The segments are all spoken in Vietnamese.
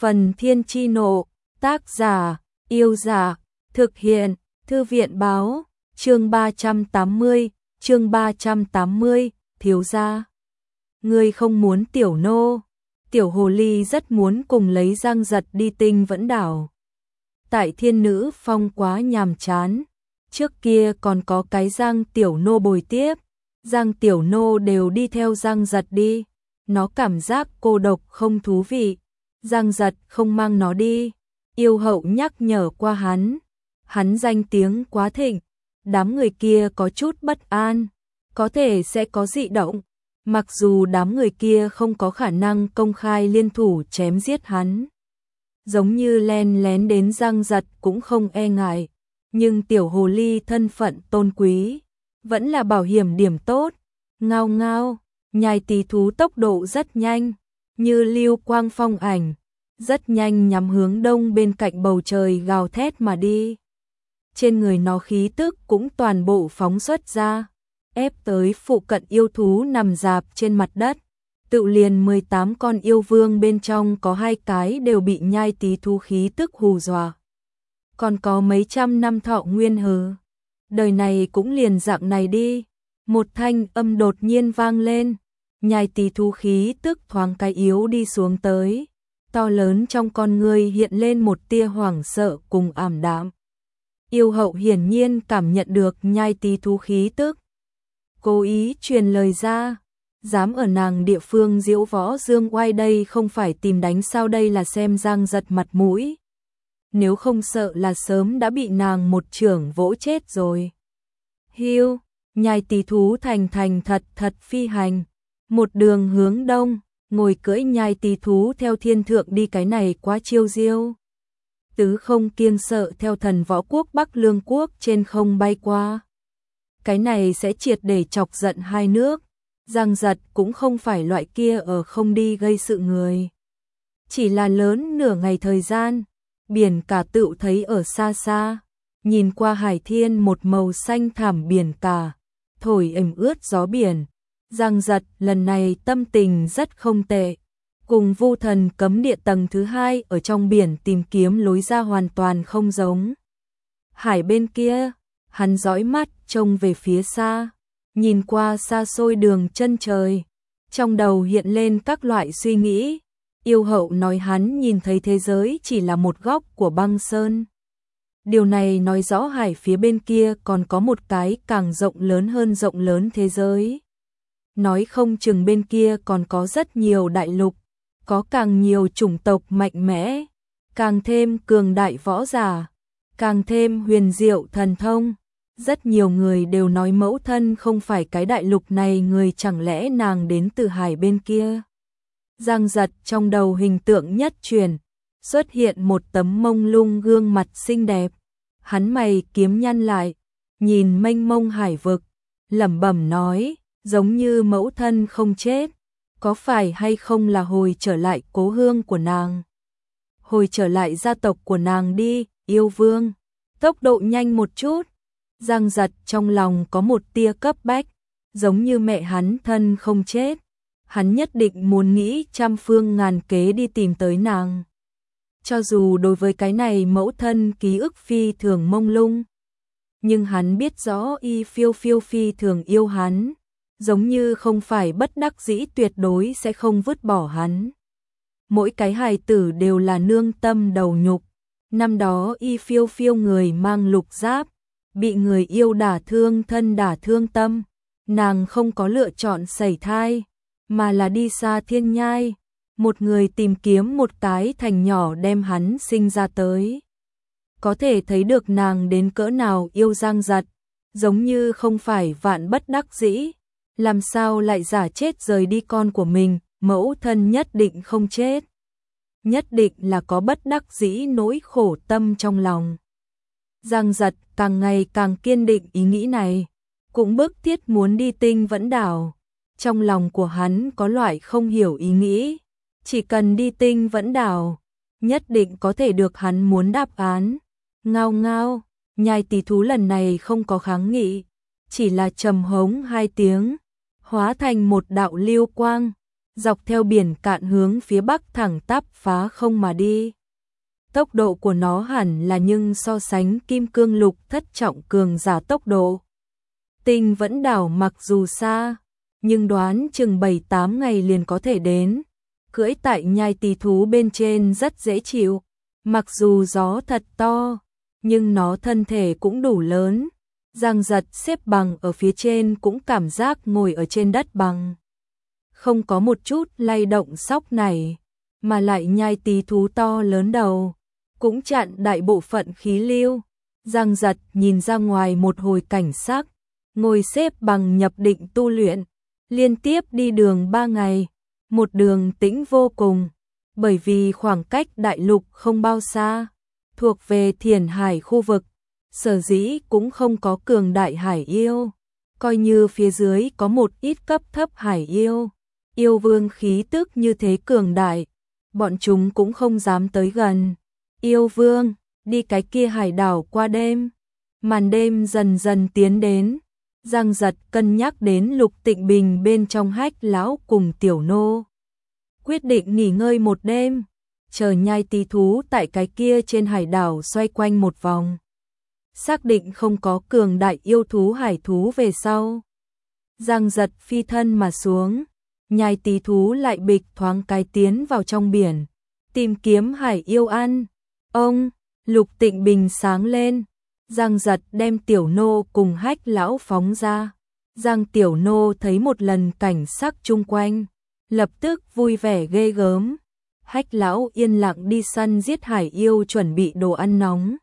Phần Thiên Chi Nộ, tác giả, Yêu Giả, thực hiện, Thư viện Báo, chương 380, thiếu gia. Ngươi không muốn tiểu nô. Tiểu hồ ly rất muốn cùng lấy Giang Giật đi Tinh Vẫn Đảo. Tại Thiên Nữ Phong quá nhàm chán, trước kia còn có cái Giang tiểu nô bồi tiếp, Giang tiểu nô đều đi theo Giang Giật đi, nó cảm giác cô độc không thú vị, Giang Giật không mang nó đi. Yêu hậu nhắc nhở qua hắn danh tiếng quá thịnh, đám người kia có chút bất an, có thể sẽ có dị động, mặc dù đám người kia không có khả năng công khai liên thủ chém giết hắn. Giống như len lén đến Giang Giật cũng không e ngại, nhưng tiểu hồ ly thân phận tôn quý, vẫn là bảo hiểm điểm tốt. Ngao ngao, nhai tí thú tốc độ rất nhanh, như lưu quang phong ảnh, rất nhanh nhắm hướng đông bên cạnh bầu trời gào thét mà đi. Trên người nó khí tức cũng toàn bộ phóng xuất ra, ép tới phụ cận yêu thú nằm rạp trên mặt đất. Tự liền 18 con yêu vương bên trong có 2 cái đều bị nhai tí thú khí tức hù dọa. Còn có mấy trăm năm thọ nguyên hừ. Đời này cũng liền dạng này đi. Một thanh âm đột nhiên vang lên, nhai tí thú khí tức thoáng cái yếu đi xuống tới. To lớn trong con người hiện lên một tia hoảng sợ cùng ảm đạm. Yêu hậu hiển nhiên cảm nhận được nhai tí thú khí tức, cố ý truyền lời ra, dám ở nàng địa phương diễu võ dương oai đây không phải tìm đánh sao, đây là xem Giang Giật mặt mũi. Nếu không sợ là sớm đã bị nàng một chưởng vỗ chết rồi. Hiu, nhai tí thú thành thật phi hành, một đường hướng đông, ngồi cưỡi nhai tí thú theo thiên thượng đi, cái này quá chiêu diêu. Tứ không kiêng sợ theo thần võ quốc Bắc Lương quốc trên không bay qua. Cái này sẽ triệt để chọc giận hai nước. Giang Giật cũng không phải loại kia ở không đi gây sự người. Chỉ là lớn nửa ngày thời gian, biển cả tựu thấy ở xa xa, nhìn qua hải thiên một màu xanh thảm biển cả, thổi ẩm ướt gió biển. Giang Giật lần này tâm tình rất không tệ, cùng Vu Thần cấm địa tầng thứ 2 ở trong biển tìm kiếm lối ra hoàn toàn không giống. Hải bên kia, hắn dõi mắt trông về phía xa, nhìn qua xa xôi đường chân trời, trong đầu hiện lên các loại suy nghĩ. Yêu hậu nói hắn nhìn thấy thế giới chỉ là một góc của băng sơn. Điều này nói rõ hải phía bên kia còn có một cái càng rộng lớn hơn rộng lớn thế giới. Nói không chừng bên kia còn có rất nhiều đại lục, có càng nhiều chủng tộc mạnh mẽ, càng thêm cường đại võ giả, càng thêm huyền diệu thần thông. Rất nhiều người đều nói mẫu thân không phải cái đại lục này người, chẳng lẽ nàng đến từ hải bên kia. Giang Giật trong đầu hình tượng nhất truyền, xuất hiện một tấm mông lung gương mặt xinh đẹp. Hắn mày kiếm nhăn lại, nhìn mênh mông hải vực, lẩm bẩm nói, giống như mẫu thân không chết, có phải hay không là hồi trở lại cố hương của nàng, hồi trở lại gia tộc của nàng đi, yêu vương. Tốc độ nhanh một chút. Giang Giật trong lòng có một tia cấp bách, giống như mẹ hắn thân không chết, hắn nhất định muốn nghĩ trăm phương ngàn kế đi tìm tới nàng. Cho dù đối với cái này mẫu thân ký ức phi thường mông lung, nhưng hắn biết rõ y phiêu phi thường yêu hắn, giống như không phải bất đắc dĩ tuyệt đối sẽ không vứt bỏ hắn. Mỗi cái hài tử đều là nương tâm đầu nhục. Năm đó y phiêu người mang lục giáp, bị người yêu đả thương thân đả thương tâm, nàng không có lựa chọn sẩy thai, mà là đi xa thiên nhai, một người tìm kiếm một cái thành nhỏ đem hắn sinh ra tới. Có thể thấy được nàng đến cỡ nào yêu Giang Giật, giống như không phải vạn bất đắc dĩ, làm sao lại giả chết rời đi con của mình, mẫu thân nhất định không chết. Nhất định là có bất đắc dĩ nỗi khổ tâm trong lòng. Giang Giật càng ngày càng kiên định ý nghĩ này, cũng bức thiết muốn đi Tinh Vẫn Đảo. Trong lòng của hắn có loại không hiểu ý nghĩ, chỉ cần đi Tinh Vẫn Đảo, nhất định có thể được hắn muốn đáp án. Ngao ngao, nhai tí thú lần này không có kháng nghị, chỉ là trầm hống 2 tiếng, hóa thành một đạo lưu quang, dọc theo biển cạn hướng phía bắc thẳng tắp phá không mà đi. Tốc độ của nó hẳn là nhưng so sánh kim cương lục thất trọng cường giả tốc độ. Tinh vẫn đảo mặc dù xa, nhưng đoán chừng 7-8 ngày liền có thể đến. Cưỡi tại nhai tỳ thú bên trên rất dễ chịu, mặc dù gió thật to, nhưng nó thân thể cũng đủ lớn. Giang Giật xếp bằng ở phía trên cũng cảm giác ngồi ở trên đất bằng. Không có một chút lay động sóc này, mà lại nhai tỳ thú to lớn đầu, cũng chặn đại bộ phận khí lưu. Giang Giật nhìn ra ngoài một hồi cảnh sắc, ngồi xếp bằng nhập định tu luyện, liên tiếp đi đường 3 ngày, một đường tĩnh vô cùng, bởi vì khoảng cách đại lục không bao xa, thuộc về Thiền Hải khu vực, sở dĩ cũng không có cường đại hải yêu, coi như phía dưới có một ít cấp thấp hải yêu, yêu vương khí tức như thế cường đại, bọn chúng cũng không dám tới gần. Yêu vương, đi cái kia hải đảo qua đêm. Màn đêm dần dần tiến đến, Giang Giật cân nhắc đến Lục Tịnh Bình bên trong Hách lão cùng Tiểu Nô. Quyết định nghỉ ngơi một đêm, chờ nhai tỳ thú tại cái kia trên hải đảo xoay quanh một vòng. Xác định không có cường đại yêu thú hải thú về sau. Giang Giật phi thân mà xuống, nhai tỳ thú lại bịch thoáng cái tiến vào trong biển, tìm kiếm hải yêu ăn. Ông, Lục Tịnh Bình sáng lên, Giang Giật đem Tiểu Nô cùng Hách lão phóng ra. Giang Tiểu Nô thấy một lần cảnh sắc chung quanh, lập tức vui vẻ ghê gớm. Hách lão yên lặng đi săn giết hải yêu chuẩn bị đồ ăn nóng.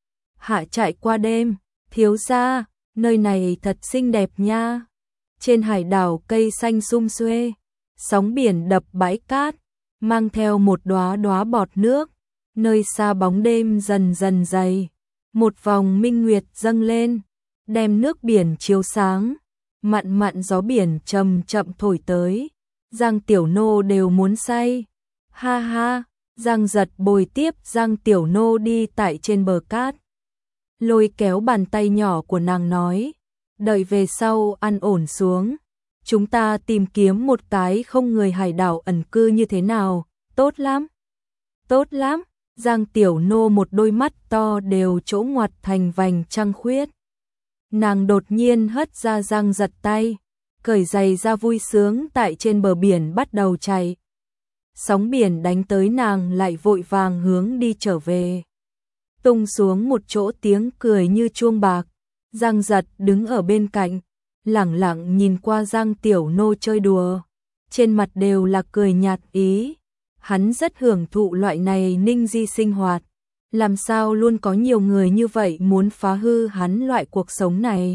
Hạ trại qua đêm, thiếu gia, nơi này thật xinh đẹp nha. Trên hải đảo cây xanh sum xuê, sóng biển đập bãi cát, mang theo một đóa đóa bọt nước. Nơi xa bóng đêm dần dần dày, một vòng minh nguyệt dâng lên, đem nước biển chiếu sáng, mặn mặn gió biển chậm chậm thổi tới, Giang Tiểu Nô đều muốn say. Ha ha, Giang Giật bồi tiếp Giang Tiểu Nô đi tại trên bờ cát, lôi kéo bàn tay nhỏ của nàng nói, đợi về sau ăn ổn xuống, chúng ta tìm kiếm một cái không người hải đảo ẩn cư như thế nào, tốt lắm, tốt lắm. Giang Tiểu Nô một đôi mắt to đều chỗ ngoặt thành vành trăng khuyết. Nàng đột nhiên hất ra Giang Giật tay, cởi giày ra vui sướng tại trên bờ biển bắt đầu chạy. Sóng biển đánh tới nàng lại vội vàng hướng đi trở về. Tung xuống một chỗ tiếng cười như chuông bạc. Giang Giật đứng ở bên cạnh, lẳng lặng nhìn qua Giang Tiểu Nô chơi đùa. Trên mặt đều là cười nhạt ý. Hắn rất hưởng thụ loại này ninh di sinh hoạt. Làm sao luôn có nhiều người như vậy muốn phá hư hắn loại cuộc sống này.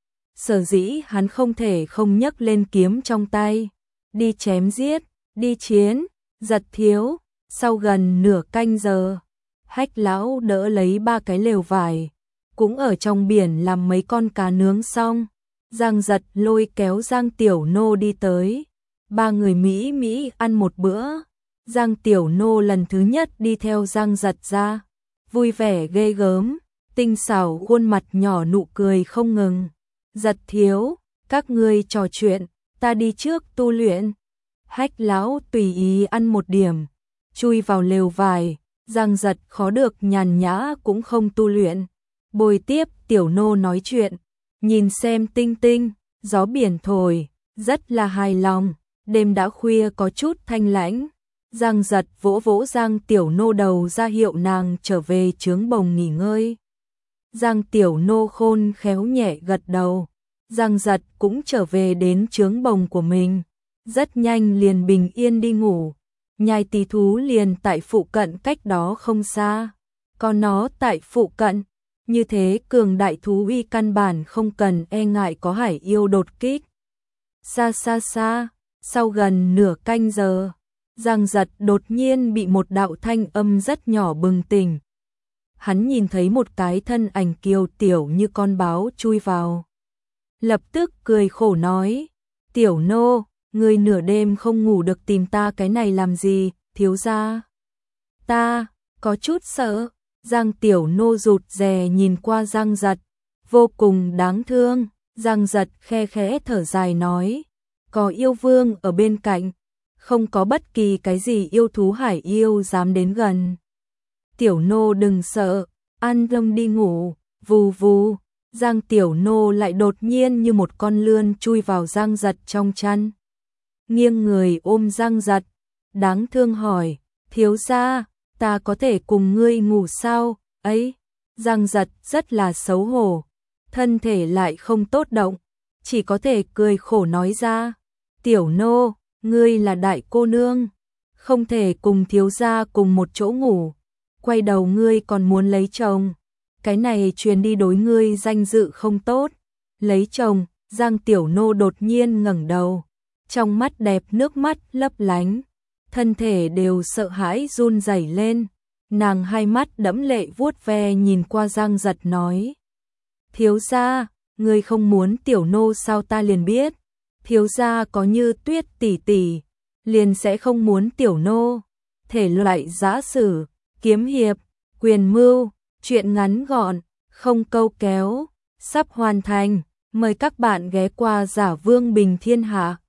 Sở dĩ hắn không thể không nhấc lên kiếm trong tay. Đi chém giết, đi chiến, Giật thiếu. Sau gần nửa canh giờ, Hách lão đỡ lấy 3 cái lều vải. Cũng ở trong biển làm mấy con cá nướng xong. Giang Giật lôi kéo Giang Tiểu Nô đi tới. 3 người Mỹ Mỹ ăn một bữa. Giang Tiểu Nô lần thứ nhất đi theo Giang Giật ra, vui vẻ ghê gớm, tinh xảo khuôn mặt nhỏ nụ cười không ngừng. Giật thiếu, các ngươi trò chuyện, ta đi trước tu luyện. Hách lão tùy ý ăn một điểm, chui vào lều vải. Giang Giật khó được nhàn nhã cũng không tu luyện, bồi tiếp Tiểu Nô nói chuyện, nhìn xem tinh tinh, gió biển thổi, rất là hài lòng. Đêm đã khuya có chút thanh lãnh. Giang Giật vỗ vỗ Giang Tiểu Nô đầu ra hiệu nàng trở về trướng bồng nghỉ ngơi. Giang Tiểu Nô khôn khéo nhẹ gật đầu. Giang Giật cũng trở về đến trướng bồng của mình. Rất nhanh liền bình yên đi ngủ. Nhai tỳ thú liền tại phụ cận cách đó không xa. Còn nó tại phụ cận. Như thế cường đại thú uy căn bản không cần e ngại có hải yêu đột kích. Xa xa xa, sau gần nửa canh giờ. Giang Giật đột nhiên bị một đạo thanh âm rất nhỏ bừng tỉnh. Hắn nhìn thấy một cái thân ảnh kiều tiểu như con báo chui vào. Lập tức cười khổ nói, Tiểu Nô, ngươi nửa đêm không ngủ được tìm ta cái này làm gì, thiếu gia. Ta, có chút sợ. Giang Tiểu Nô rụt rè nhìn qua Giang Giật, vô cùng đáng thương. Giang Giật khe khẽ thở dài nói, có yêu vương ở bên cạnh. không có bất kỳ cái gì yêu thú hải yêu dám đến gần. Tiểu nô đừng sợ, an tâm đi ngủ, vù vù. Giang tiểu nô lại đột nhiên như một con lươn chui vào Giang Giật trong chăn. Nghiêng người ôm Giang Giật, đáng thương hỏi, thiếu gia, ta có thể cùng ngươi ngủ sao? Ấy, Giang Giật rất là xấu hổ, thân thể lại không tốt động, chỉ có thể cười khổ nói ra, tiểu nô, ngươi là đại cô nương, không thể cùng thiếu gia cùng một chỗ ngủ, quay đầu ngươi còn muốn lấy chồng, cái này truyền đi đối ngươi danh dự không tốt. Lấy chồng, Giang tiểu nô đột nhiên ngẩng đầu, trong mắt đẹp nước mắt lấp lánh, thân thể đều sợ hãi run rẩy lên, nàng hai mắt đẫm lệ vuốt ve nhìn qua Giang Giật nói: "Thiếu gia, ngươi không muốn tiểu nô sao ta liền biết, thiếu gia có Như Tuyết tỷ tỷ, liền sẽ không muốn tiểu nô." Thể loại giã sử, kiếm hiệp, quyền mưu, truyện ngắn gọn, không câu kéo, sắp hoàn thành, mời các bạn ghé qua Giả Vương Bình Thiên Hạ.